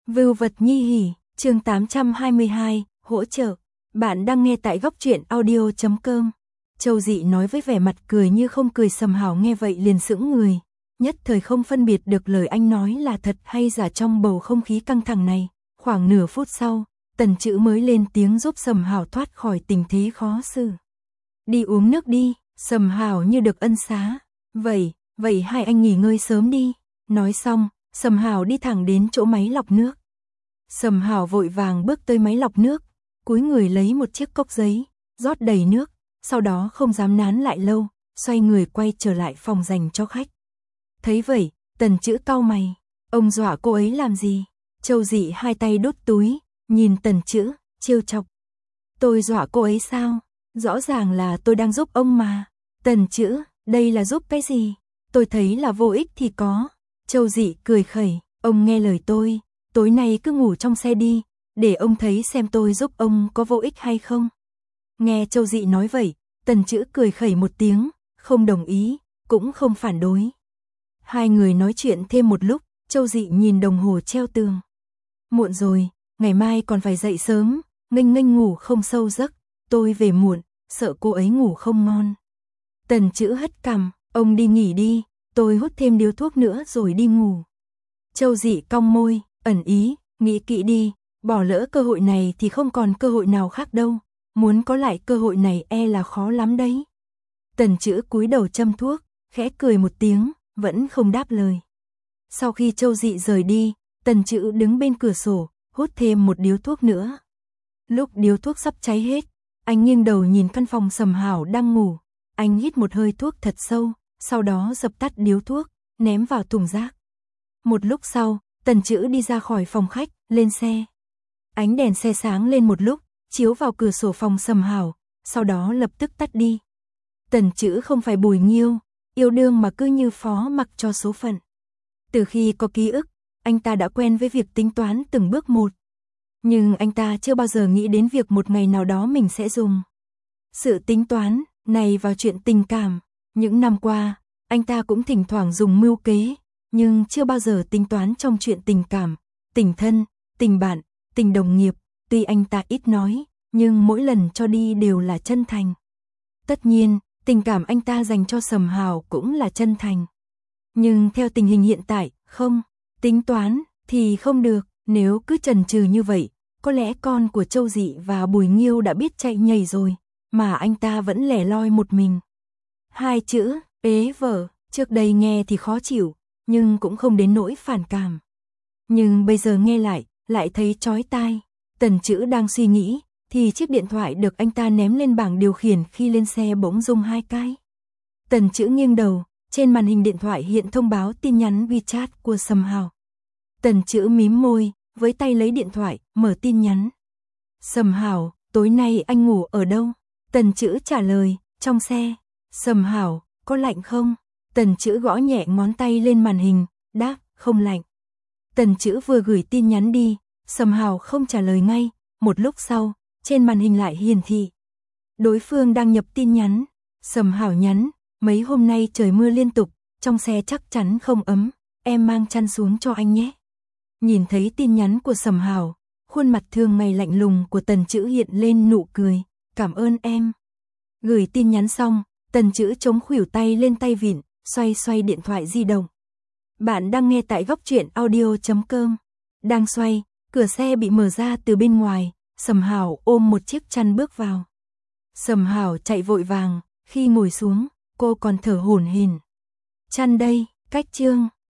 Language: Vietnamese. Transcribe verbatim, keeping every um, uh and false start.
Vưu vật nhi hỉ, chương tám trăm hai mươi hai, hỗ trợ. Bạn đang nghe tại góc truyện audio chấm com. Châu Dị nói với vẻ mặt cười như không cười. Sầm Hảo nghe vậy liền sững người, nhất thời không phân biệt được lời anh nói là thật hay giả. Trong bầu không khí căng thẳng này, khoảng nửa phút sau, Tần Trữ mới lên tiếng giúp Sầm Hảo thoát khỏi tình thế khó xử. Đi uống nước đi. Sầm Hảo như được ân xá. Vậy, vậy hai anh nghỉ ngơi sớm đi. Nói xong, Sầm Hảo đi thẳng đến chỗ máy lọc nước. Sầm Hảo vội vàng bước tới máy lọc nước, cúi người lấy một chiếc cốc giấy, rót đầy nước, sau đó không dám nán lại lâu, xoay người quay trở lại phòng dành cho khách. Thấy vậy, Tần Trữ cau mày, ông dọa cô ấy làm gì? Châu Dị hai tay đút túi, nhìn Tần Trữ, trêu chọc. Tôi dọa cô ấy sao? Rõ ràng là tôi đang giúp ông mà. Tần Trữ, đây là giúp cái gì? Tôi thấy là vô ích thì có. Châu Dị cười khẩy, ông nghe lời tôi, tối nay cứ ngủ trong xe đi, để ông thấy xem tôi giúp ông có vô ích hay không. Nghe Châu Dị nói vậy, Tần Trữ cười khẩy một tiếng, không đồng ý, cũng không phản đối. Hai người nói chuyện thêm một lúc, Châu Dị nhìn đồng hồ treo tường. Muộn rồi, ngày mai còn phải dậy sớm, nghênh nghênh ngủ không sâu giấc, tôi về muộn, sợ cô ấy ngủ không ngon. Tần Trữ hất cằm, ông đi nghỉ đi, tôi hút thêm điếu thuốc nữa rồi đi ngủ. Châu Dị cong môi, ẩn ý, nghĩ kỹ đi, bỏ lỡ cơ hội này thì không còn cơ hội nào khác đâu, muốn có lại cơ hội này e là khó lắm đấy. Tần Trữ cúi đầu châm thuốc, khẽ cười một tiếng, vẫn không đáp lời. Sau khi Châu Dị rời đi, Tần Trữ đứng bên cửa sổ, hút thêm một điếu thuốc nữa. Lúc điếu thuốc sắp cháy hết, anh nghiêng đầu nhìn căn phòng Sầm Hảo đang ngủ, anh hít một hơi thuốc thật sâu, sau đó dập tắt điếu thuốc, ném vào thùng rác. Một lúc sau, Tần Trữ đi ra khỏi phòng khách, lên xe. Ánh đèn xe sáng lên một lúc, chiếu vào cửa sổ phòng Sầm Hảo, sau đó lập tức tắt đi. Tần Trữ không phải Bùi Nghiêu, yêu đương mà cứ như phó mặc cho số phận. Từ khi có ký ức, anh ta đã quen với việc tính toán từng bước một. Nhưng anh ta chưa bao giờ nghĩ đến việc một ngày nào đó mình sẽ dùng sự tính toán này vào chuyện tình cảm. Những năm qua, anh ta cũng thỉnh thoảng dùng mưu kế, nhưng chưa bao giờ tính toán trong chuyện tình cảm, tình thân, tình bạn, tình đồng nghiệp. Tuy anh ta ít nói, nhưng mỗi lần cho đi đều là chân thành. Tất nhiên, tình cảm anh ta dành cho Sầm Hảo cũng là chân thành. Nhưng theo tình hình hiện tại, không, tính toán thì không được, nếu cứ chần chừ như vậy, có lẽ con của Châu Dị và Bùi Nghiêu đã biết chạy nhảy rồi, mà anh ta vẫn lẻ loi một mình. Hai chữ, ế vợ, trước đây nghe thì khó chịu, nhưng cũng không đến nỗi phản cảm. Nhưng bây giờ nghe lại, lại thấy chói tai. Tần Trữ đang suy nghĩ, thì chiếc điện thoại được anh ta ném lên bảng điều khiển khi lên xe bỗng rung hai cái. Tần Trữ nghiêng đầu, trên màn hình điện thoại hiện thông báo tin nhắn WeChat của Sầm Hảo. Tần Trữ mím môi, với tay lấy điện thoại, mở tin nhắn. Sầm Hảo, tối nay anh ngủ ở đâu? Tần Trữ trả lời, trong xe. Sầm Hảo, có lạnh không? Tần Trữ gõ nhẹ ngón tay lên màn hình, đáp, không lạnh. Tần Trữ vừa gửi tin nhắn đi, Sầm Hảo không trả lời ngay, một lúc sau, trên màn hình lại hiển thị. Đối phương đang nhập tin nhắn. Sầm Hảo nhắn, mấy hôm nay trời mưa liên tục, trong xe chắc chắn không ấm, em mang chăn xuống cho anh nhé. Nhìn thấy tin nhắn của Sầm Hảo, khuôn mặt thường ngày lạnh lùng của Tần Trữ hiện lên nụ cười, cảm ơn em. Gửi tin nhắn xong, Tần Trữ chống khuỷu tay lên tay vịn, xoay xoay điện thoại di động. Bạn đang nghe tại góc truyện audio chấm com. Đang xoay, cửa xe bị mở ra từ bên ngoài, Sầm Hảo ôm một chiếc chăn bước vào. Sầm Hảo chạy vội vàng, khi ngồi xuống, cô còn thở hổn hển. Chăn đây, cách chương.